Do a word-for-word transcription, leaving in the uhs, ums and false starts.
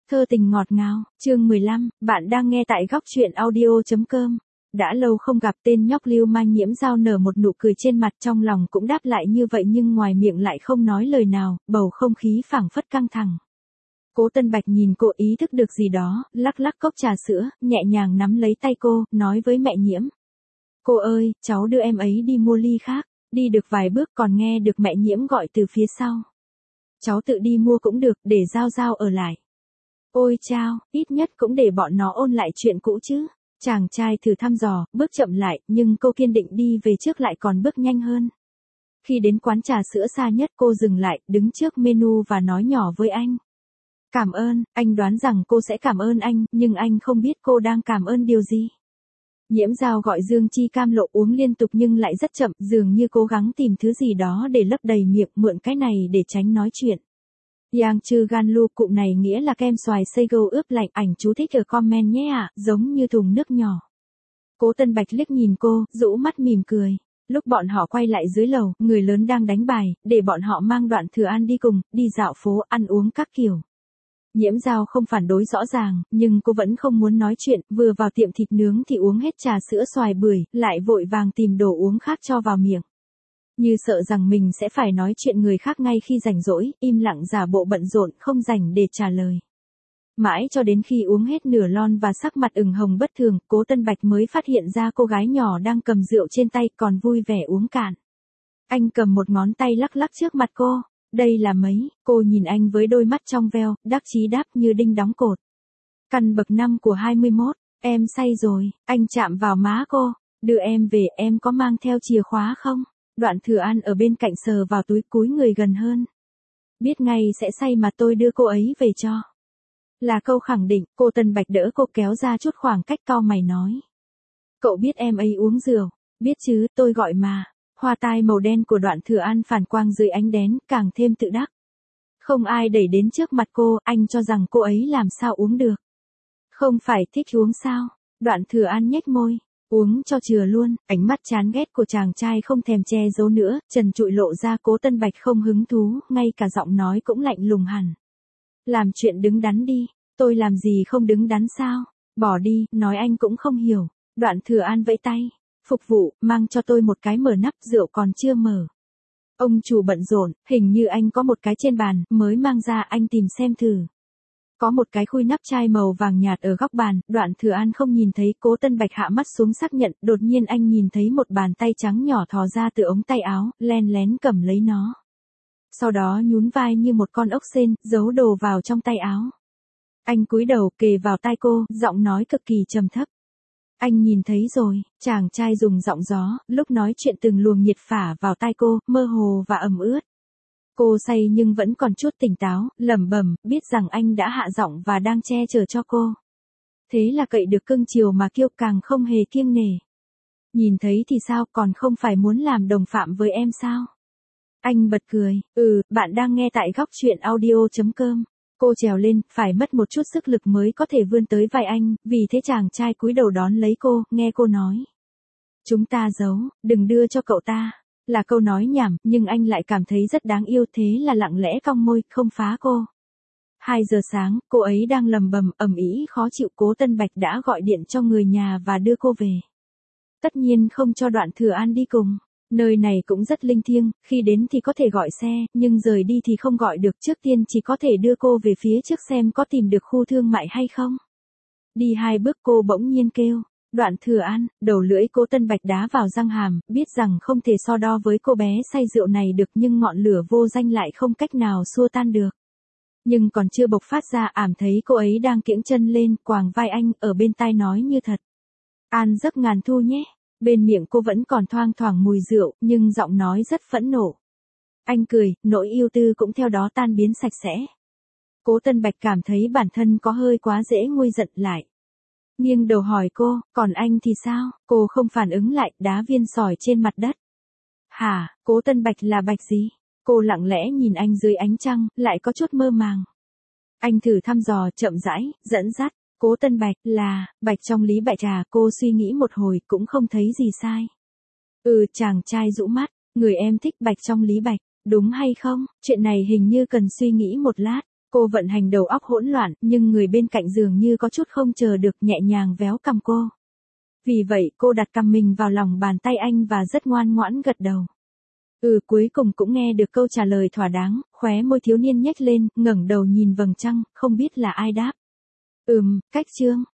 Thơ tình ngọt ngào, chương mười lăm, bạn đang nghe tại góc truyện audio.com. Đã lâu không gặp, tên nhóc Lưu Manh Nhiễm Dao nở một nụ cười trên mặt, trong lòng cũng đáp lại như vậy nhưng ngoài miệng lại không nói lời nào, bầu không khí phảng phất căng thẳng. Cố Tân Bạch nhìn cô ý thức được gì đó, lắc lắc cốc trà sữa, nhẹ nhàng nắm lấy tay cô, nói với mẹ Nhiễm. Cô ơi, cháu đưa em ấy đi mua ly khác, đi được vài bước còn nghe được mẹ Nhiễm gọi từ phía sau. Cháu tự đi mua cũng được, để Dao Dao ở lại. Ôi chao, ít nhất cũng để bọn nó ôn lại chuyện cũ chứ. Chàng trai thử thăm dò, bước chậm lại, nhưng cô kiên định đi về trước lại còn bước nhanh hơn. Khi đến quán trà sữa xa nhất cô dừng lại, đứng trước menu và nói nhỏ với anh. Cảm ơn, anh đoán rằng cô sẽ cảm ơn anh, nhưng anh không biết cô đang cảm ơn điều gì. Nhiễm Dao gọi Dương Chi Cam Lộ uống liên tục nhưng lại rất chậm, dường như cố gắng tìm thứ gì đó để lấp đầy miệng, mượn cái này để tránh nói chuyện. Yang Chư Gan Lu, cụm này nghĩa là kem xoài Seigo ướp lạnh, ảnh chú thích ở comment nhé ạ, giống như thùng nước nhỏ. Cố Tân Bạch liếc nhìn cô, rũ mắt mỉm cười. Lúc bọn họ quay lại dưới lầu, người lớn đang đánh bài, để bọn họ mang Đoạn Thừa An đi cùng, đi dạo phố, ăn uống các kiểu. Nhiễm Dao không phản đối rõ ràng, nhưng cô vẫn không muốn nói chuyện, vừa vào tiệm thịt nướng thì uống hết trà sữa xoài bưởi, lại vội vàng tìm đồ uống khác cho vào miệng. Như sợ rằng mình sẽ phải nói chuyện người khác ngay khi rảnh rỗi, im lặng giả bộ bận rộn, không rảnh để trả lời. Mãi cho đến khi uống hết nửa lon và sắc mặt ửng hồng bất thường, Cố Tân Bạch mới phát hiện ra cô gái nhỏ đang cầm rượu trên tay còn vui vẻ uống cạn. Anh cầm một ngón tay lắc lắc trước mặt cô. Đây là mấy, cô nhìn anh với đôi mắt trong veo, đắc chí đáp như đinh đóng cột. Căn bậc năm của hai mươi mốt, em say rồi, anh chạm vào má cô, đưa em về, em có mang theo chìa khóa không? Đoạn Thừa An ở bên cạnh sờ vào túi cúi người gần hơn. Biết ngay sẽ say mà tôi đưa cô ấy về cho. Là câu khẳng định, cô Tân Bạch đỡ cô kéo ra chút khoảng cách, cau mày nói. Cậu biết em ấy uống rượu, biết chứ, tôi gọi mà. Hoa tai màu đen của Đoạn Thừa An phản quang dưới ánh đèn, càng thêm tự đắc. Không ai đẩy đến trước mặt cô, anh cho rằng cô ấy làm sao uống được. Không phải thích uống sao? Đoạn Thừa An nhếch môi. Uống cho chừa luôn, ánh mắt chán ghét của chàng trai không thèm che giấu nữa, trần trụi lộ ra. Cố Tân Bạch không hứng thú, ngay cả giọng nói cũng lạnh lùng hẳn. Làm chuyện đứng đắn đi, tôi làm gì không đứng đắn sao? Bỏ đi, nói anh cũng không hiểu. Đoạn Thừa An vẫy tay. Phục vụ, mang cho tôi một cái mở nắp, rượu còn chưa mở. Ông chủ bận rộn, hình như anh có một cái trên bàn, mới mang ra, anh tìm xem thử. Có một cái khui nắp chai màu vàng nhạt ở góc bàn, Đoạn Thừa An không nhìn thấy. Cố Tân Bạch hạ mắt xuống xác nhận, đột nhiên anh nhìn thấy một bàn tay trắng nhỏ thò ra từ ống tay áo, len lén cầm lấy nó. Sau đó nhún vai như một con ốc sên, giấu đồ vào trong tay áo. Anh cúi đầu kề vào tai cô, giọng nói cực kỳ trầm thấp. Anh nhìn thấy rồi, chàng trai dùng giọng gió, lúc nói chuyện từng luồng nhiệt phả vào tai cô, mơ hồ và ẩm ướt. Cô say nhưng vẫn còn chút tỉnh táo, lẩm bẩm, biết rằng anh đã hạ giọng và đang che chở cho cô. Thế là cậy được cưng chiều mà kiêu, càng không hề kiêng nể. Nhìn thấy thì sao, còn không phải muốn làm đồng phạm với em sao? Anh bật cười, ừ, bạn đang nghe tại góc truyện audio.com. Cô trèo lên, phải mất một chút sức lực mới có thể vươn tới vai anh, vì thế chàng trai cúi đầu đón lấy cô, nghe cô nói. Chúng ta giấu, đừng đưa cho cậu ta. Là câu nói nhảm, nhưng anh lại cảm thấy rất đáng yêu, thế là lặng lẽ cong môi, không phá cô. Hai giờ sáng, cô ấy đang lầm bầm, ầm ĩ khó chịu. Cố Tân Bạch đã gọi điện cho người nhà và đưa cô về. Tất nhiên không cho Đoạn Thừa An đi cùng. Nơi này cũng rất linh thiêng, khi đến thì có thể gọi xe, nhưng rời đi thì không gọi được. Trước tiên chỉ có thể đưa cô về phía trước xem có tìm được khu thương mại hay không. Đi hai bước cô bỗng nhiên kêu. Đoạn Thừa An, đầu lưỡi Cố Tân Bạch đá vào răng hàm, biết rằng không thể so đo với cô bé say rượu này được, nhưng ngọn lửa vô danh lại không cách nào xua tan được. Nhưng còn chưa bộc phát ra, ảm thấy cô ấy đang kiễng chân lên, quàng vai anh, ở bên tai nói như thật. An giấc ngàn thu nhé. Bên miệng cô vẫn còn thoang thoảng mùi rượu, nhưng giọng nói rất phẫn nộ. Anh cười, nỗi yêu tư cũng theo đó tan biến sạch sẽ. Cố Tân Bạch cảm thấy bản thân có hơi quá dễ nguôi giận lại. Nghiêng đầu hỏi cô, còn anh thì sao? Cô không phản ứng lại, đá viên sỏi trên mặt đất. Hả, Cố Tân Bạch là Bạch gì? Cô lặng lẽ nhìn anh dưới ánh trăng, lại có chút mơ màng. Anh thử thăm dò, chậm rãi, dẫn dắt. Cố Tân Bạch, là, Bạch trong Lý Bạch à? Cô suy nghĩ một hồi, cũng không thấy gì sai. Ừ, chàng trai rũ mắt, người em thích Bạch trong Lý Bạch, đúng hay không? Chuyện này hình như cần suy nghĩ một lát. Cô vận hành đầu óc hỗn loạn, nhưng người bên cạnh dường như có chút không chờ được, nhẹ nhàng véo cằm cô. Vì vậy cô đặt cằm mình vào lòng bàn tay anh và rất ngoan ngoãn gật đầu. Ừ, cuối cùng cũng nghe được câu trả lời thỏa đáng, khóe môi thiếu niên nhếch lên, ngẩng đầu nhìn vầng trăng, không biết là ai đáp. Ừm, cách Trương.